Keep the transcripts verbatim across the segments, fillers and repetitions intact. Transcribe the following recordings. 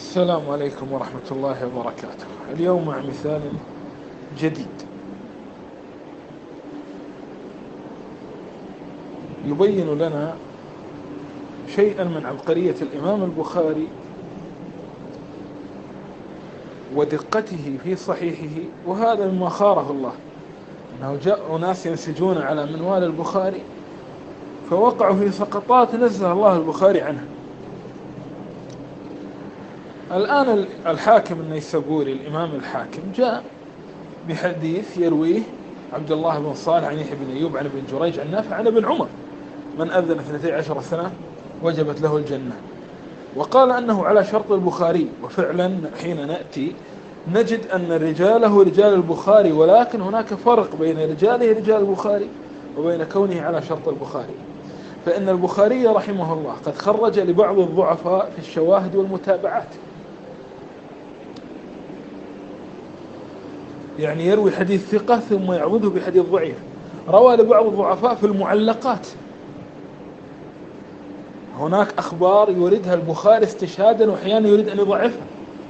السلام عليكم ورحمة الله وبركاته. اليوم مع مثال جديد يبين لنا شيئا من عبقرية الإمام البخاري ودقته في صحيحه، وهذا مما خاره الله، أنه جاء ناس ينسجون على منوال البخاري فوقعوا في سقطات نزه الله البخاري عنها. الآن الحاكم النيسابوري الإمام الحاكم جاء بحديث يرويه عبد الله بن صالح عن يحيى بن أيوب عن ابن جريج عن نافع عن ابن عمر: من أذن اثنتي عشر سنة وجبت له الجنة. وقال أنه على شرط البخاري، وفعلا حين نأتي نجد أن رجاله رجال البخاري، ولكن هناك فرق بين رجاله رجال البخاري وبين كونه على شرط البخاري. فإن البخاري رحمه الله قد خرج لبعض الضعفاء في الشواهد والمتابعات، يعني يروي حديث ثقة ثم يعوضه بحديث ضعيف. روى لبعض الضعفاء في المعلقات، هناك أخبار يريدها البخاري استشهادا وأحيانا يريد أن يضعفها،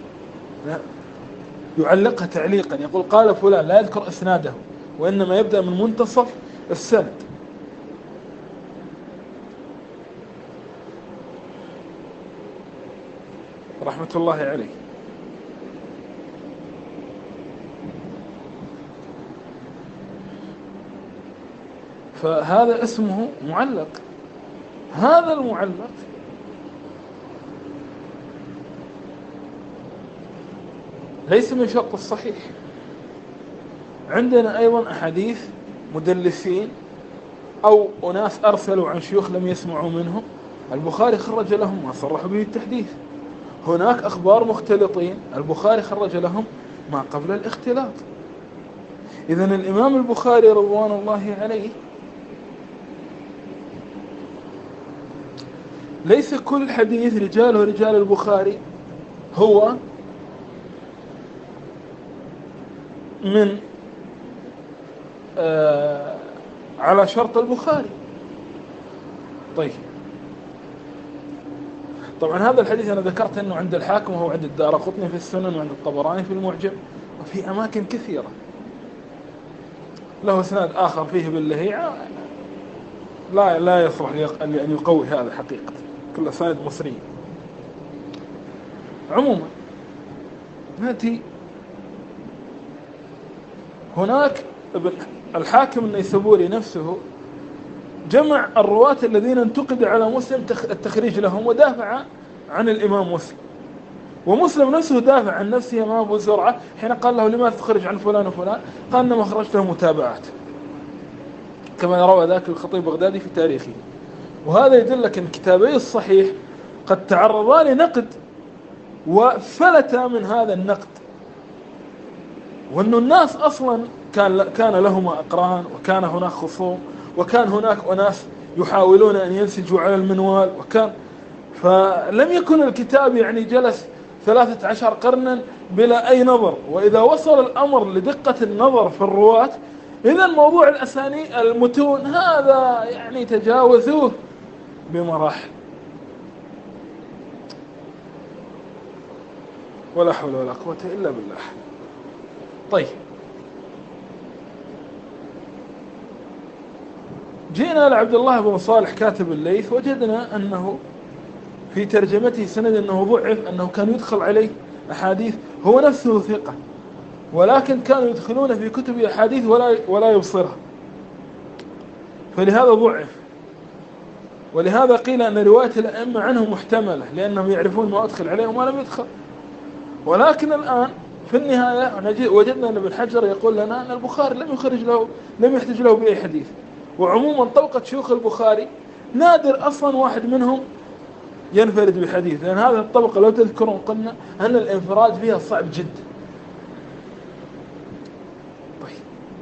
يعلقها تعليقا، يقول قال فلان، لا يذكر إسناده وإنما يبدأ من منتصف السند. رحمة الله عليه. فهذا اسمه معلق. هذا المعلق ليس من شرط الصحيح. عندنا أيضا أحاديث مدلسين أو أناس أرسلوا عن شيوخ لم يسمعوا منهم، البخاري خرج لهم ما صرحوا به التحديث. هناك أخبار مختلطين، البخاري خرج لهم ما قبل الاختلاط. إذن الإمام البخاري رضوان الله عليه ليس كل حديث رجاله رجال البخاري هو من آه على شرط البخاري. طيب، طبعا هذا الحديث أنا ذكرت أنه عند الحاكم وهو عند الدارقطني في السنن وعند الطبراني في المعجم وفي أماكن كثيرة. له اسناد آخر فيه باللهيعة لا لا يصلح لأن يقوي هذا حقيقة، كل أسانيد مصرية. عموما نأتي هناك ابن الحاكم النيسابوري نفسه جمع الرواة الذين انتقد على مسلم التخريج لهم ودافع عن الإمام مسلم، ومسلم نفسه دافع عن نفسه أمام أبو زرعة حين قال له لماذا تخرج عن فلان وفلان؟ قال إنما خرجت له متابعات، كما روى ذاك الخطيب البغدادي في تاريخه. وهذا يدلك أن كتابي الصحيح قد تعرضا لنقد وفلتا من هذا النقد، وأن الناس أصلا كان كان لهما أقران، وكان هناك خصوم، وكان هناك أناس يحاولون أن ينسجوا على المنوال، وكان فلم يكن الكتاب يعني جلس ثلاثة عشر قرنا بلا أي نظر. وإذا وصل الأمر لدقة النظر في الرواة، إذا موضوع الأساني المتون هذا يعني تجاوزوه بمراحل، ولا حول ولا قوة إلا بالله. طيب، جئنا لعبد الله بن صالح كاتب الليث، وجدنا أنه في ترجمته سند أنه ضعف، أنه كان يدخل عليه أحاديث هو نفسه ثقة، ولكن كانوا يدخلون في كتب أحاديث ولا ولا يبصرها، فلهذا ضعف. ولهذا قيل أن رواية الأئمة عنه محتملة، لأنهم يعرفون ما أدخل عليه وما لم يدخل. ولكن الآن في النهاية وجدنا أن ابن حجر يقول لنا أن البخاري لم يخرج له لم يحتج له بأي حديث. وعموما طبقة شيوخ البخاري نادر أصلا واحد منهم ينفرد بحديث، لأن هذه الطبقة لو تذكرون قلنا أن الانفراد فيها صعب جدا. طيب،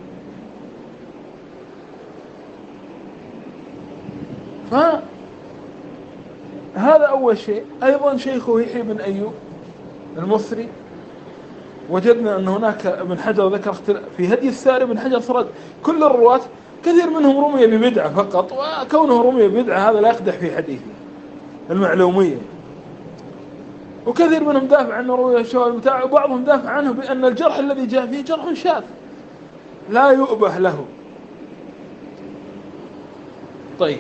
فهذا أول شيء. أيضا شيخه يحيى بن أيوب المصري وجدنا أن هناك ابن حجر ذكر في هدي الساري ابن حجر سرد كل الرواة، كثير منهم رمي ببدعة فقط، وكونه رمي ببدعة هذا لا يقدح في حديثه المعلومية. وكثير منهم دافع عنه روي الشواذ بتاعه، وبعضهم دافع عنه بأن الجرح الذي جاء فيه جرح شاذ لا يؤبه له. طيب،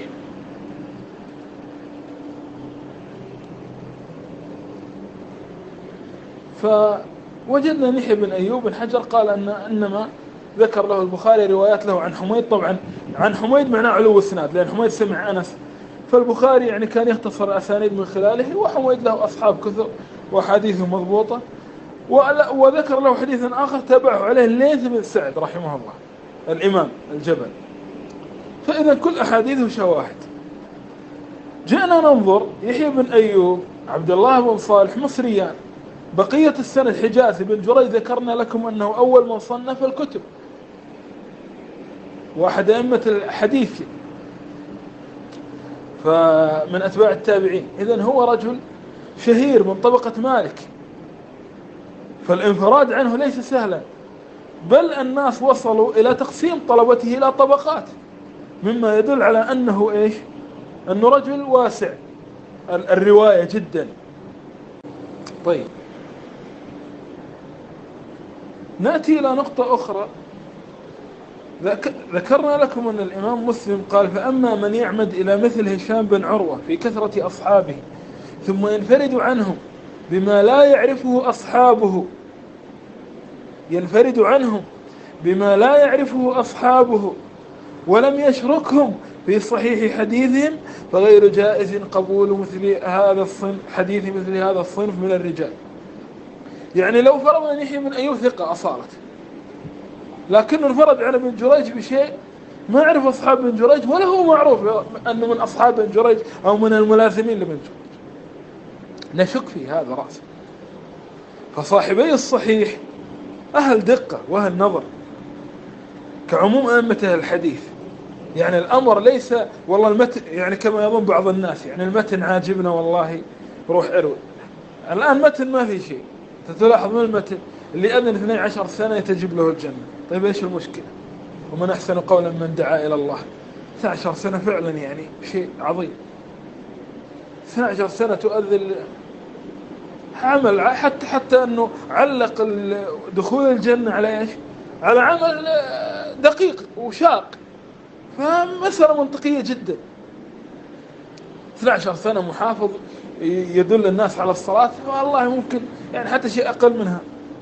فوجدنا أن يحيى بن أيوب بن حجر قال أن إنما ذكر له البخاري روايات له عن حميد. طبعا عن حميد معناه علو السناد، لأن حميد سمع أنس، فالبخاري يعني كان يختصر الأسانيد من خلاله، وحميد له أصحاب كثر وحديثه مضبوطة. وذكر له حديث آخر تابعه عليه الليث بن سعد رحمه الله الإمام الجبل. فإذا كل أحاديثه شواهد. جئنا ننظر يحيى بن أيوب، عبد الله بن صالح، مصريان، بقية السند حجازي بن جريج ذكرنا لكم أنه أول من صنف الكتب واحد أئمة الحديث فمن أتباع التابعين. إذن هو رجل شهير من طبقة مالك، فالانفراد عنه ليس سهلا، بل الناس وصلوا إلى تقسيم طلبته إلى طبقات، مما يدل على أنه إيش؟ أنه رجل واسع الرواية جدا. طيب، نأتي إلى نقطة أخرى. ذكرنا لكم أن الإمام مسلم قال: فأما من يعمد إلى مثل هشام بن عروة في كثرة أصحابه ثم ينفرد عنهم بما لا يعرفه أصحابه ينفرد عنهم بما لا يعرفه أصحابه ولم يشركهم في صحيح حديثهم، فغير جائز قبول مثل هذا الصنف حديث مثل هذا الصنف من الرجال. يعني لو فرض أن يحيى بن أيوب ثقة أصالة، لكنه انفرد عن ابن جريج بشيء ما يعرف أصحاب بن جريج، ولا هو معروف أنه من أصحاب بن جريج أو من الملاثمين لبن جريج، نشك في هذا رأسا. فصاحبي الصحيح أهل دقة وأهل نظر كعموم أئمة الحديث. يعني الأمر ليس والله المتن يعني كما يظن بعض الناس، يعني المتن عاجبنا والله روح اروي. الآن متن ما في شيء، تلاحظ من المتن اللي أذن اثني عشر سنة يتجب له الجنة. طيب إيش المشكلة؟ ومن أحسن قولا من دعا إلى الله. اثني عشر سنة فعلا يعني شيء عظيم. اثني عشر سنة تؤذن عمل، حتى حتى أنه علق دخول الجنة على إيش؟ على عمل دقيق وشاق، فمسألة منطقية جدا. اثني عشر سنة محافظ يدل الناس على الصلاة، والله ممكن يعني حتى شيء أقل منها،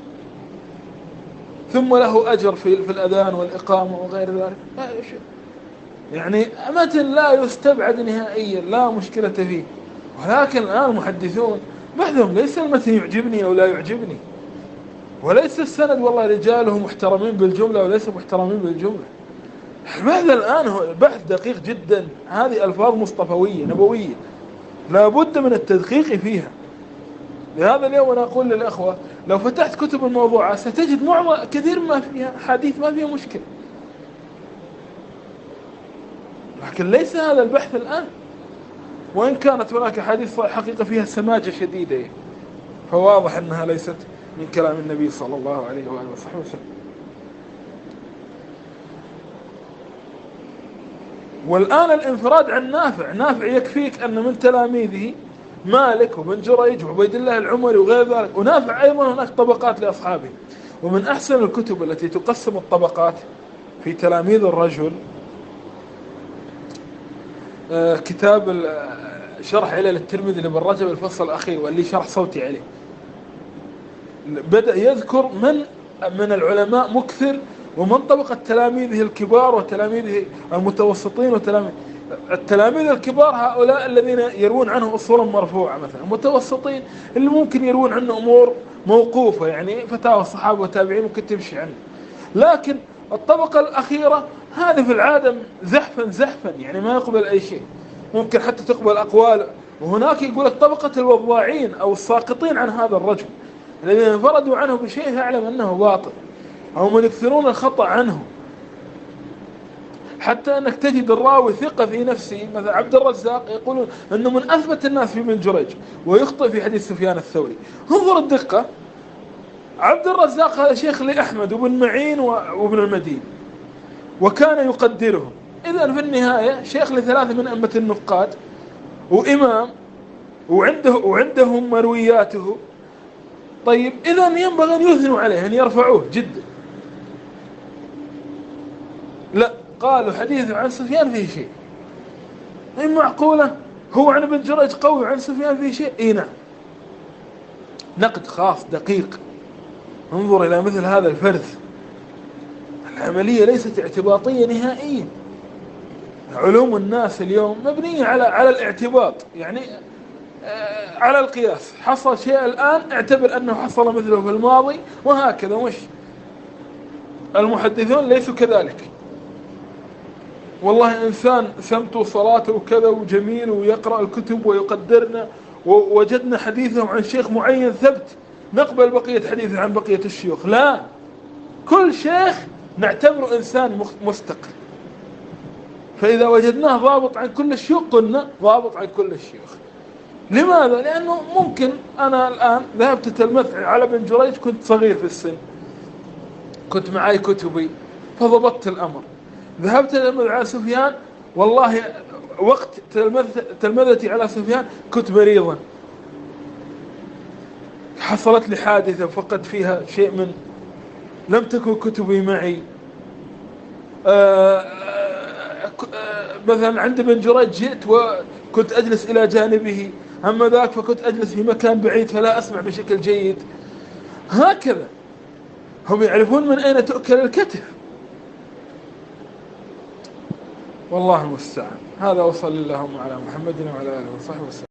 ثم له أجر في في الأذان والإقامة وغير ذلك. يعني متن لا يستبعد نهائيا، لا مشكلة فيه. ولكن الآن المحدثون بحثهم ليس المتن يعجبني أو لا يعجبني، وليس السند والله رجاله محترمين بالجملة وليس محترمين بالجملة. البحث الآن هو بحث دقيق جدا، هذه ألفاظ مصطفوية نبوية لا بد من التدقيق فيها. لهذا اليوم أنا أقول للأخوة لو فتحت كتب الموضوعات ستجد معظم كثير ما فيها حديث ما فيها مشكلة، لكن ليس هذا البحث الآن. وإن كانت هناك حديث حقيقة فيها سماجة شديدة، فواضح أنها ليست من كلام النبي صلى الله عليه وآله وصحبه وسلم. والآن الانفراد عن نافع، نافع يكفيك أن من تلاميذه مالك وبن جريج وعبيد الله العمري وغير ذلك، ونافع أيضا هناك طبقات لأصحابه. ومن أحسن الكتب التي تقسم الطبقات في تلاميذ الرجل كتاب شرح علل الترمذي لابن رجب الفصل الأخير، واللي شرح صوتي عليه، بدأ يذكر من من العلماء مكثر ومن طبقة تلاميذه الكبار وتلاميذه المتوسطين. وتلاميذ التلاميذ الكبار هؤلاء الذين يروون عنه أصولا مرفوعة مثلا، المتوسطين اللي ممكن يروون عنه أمور موقوفة، يعني فتاوى الصحابة والتابعين ممكن تمشي عنه. لكن الطبقة الأخيرة هذه في العادة زحفا زحفا، يعني ما يقبل أي شيء، ممكن حتى تقبل أقوال. وهناك يقول لك طبقة الوضاعين أو الساقطين عن هذا الرجل الذين انفردوا عنه بشيء يعلم أنه باطل، أو من يكثرون الخطأ عنه، حتى أنك تجد الراوي ثقة في نفسه. مثلا عبد الرزاق يقولون أنه من أثبت الناس في بن جريج ويخطئ في حديث سفيان الثوري. انظر الدقة، عبد الرزاق هذا شيخ لأحمد وابن معين وابن المدين وكان يقدرهم. إذن في النهاية شيخ لثلاثة من أئمة النقاد وإمام، وعنده وعندهم مروياته. طيب إذن ينبغي أن يثنوا عليه، أن يرفعوه جدا. لا، قالوا حديث عن سفيان فيه شيء. إيه معقولة؟ هو عن ابن جريج قوي عن سفيان فيه شيء؟ إيه نعم. نقد خاص دقيق، انظر إلى مثل هذا الفرد. العملية ليست اعتباطية نهائيا. علوم الناس اليوم مبنية على على الاعتباط، يعني آه على القياس. حصل شيء الآن اعتبر أنه حصل مثله في الماضي، وهكذا. مش المحدثون ليسوا كذلك. والله إنسان سمته صلاته وكذا وجميل ويقرأ الكتب ويقدرنا، ووجدنا حديثه عن شيخ معين ثبت، نقبل بقية حديثه عن بقية الشيوخ. لا، كل شيخ نعتبره إنسان مستقل. فإذا وجدناه ضابط عن كل الشيوخ قلنا ضابط عن كل الشيوخ. لماذا؟ لأنه ممكن أنا الآن ذهبت تلمذت على ابن جريج، كنت صغير في السن، كنت معي كتبي فضبطت الأمر. ذهبت تلمذ على سفيان، والله وقت تلمذتي على سفيان كنت مريضا، حصلت لي حادثة فقد فيها شيء من، لم تكن كتبي معي. آآ آآ مثلا عند ابن جريج جئت وكنت أجلس إلى جانبه، أما ذاك فكنت أجلس في مكان بعيد فلا أسمع بشكل جيد. هكذا هم يعرفون من أين تؤكل الكتف. والله المستعان. هذا، وصلى اللهم على محمد وعلى آله وصحبه وسلم.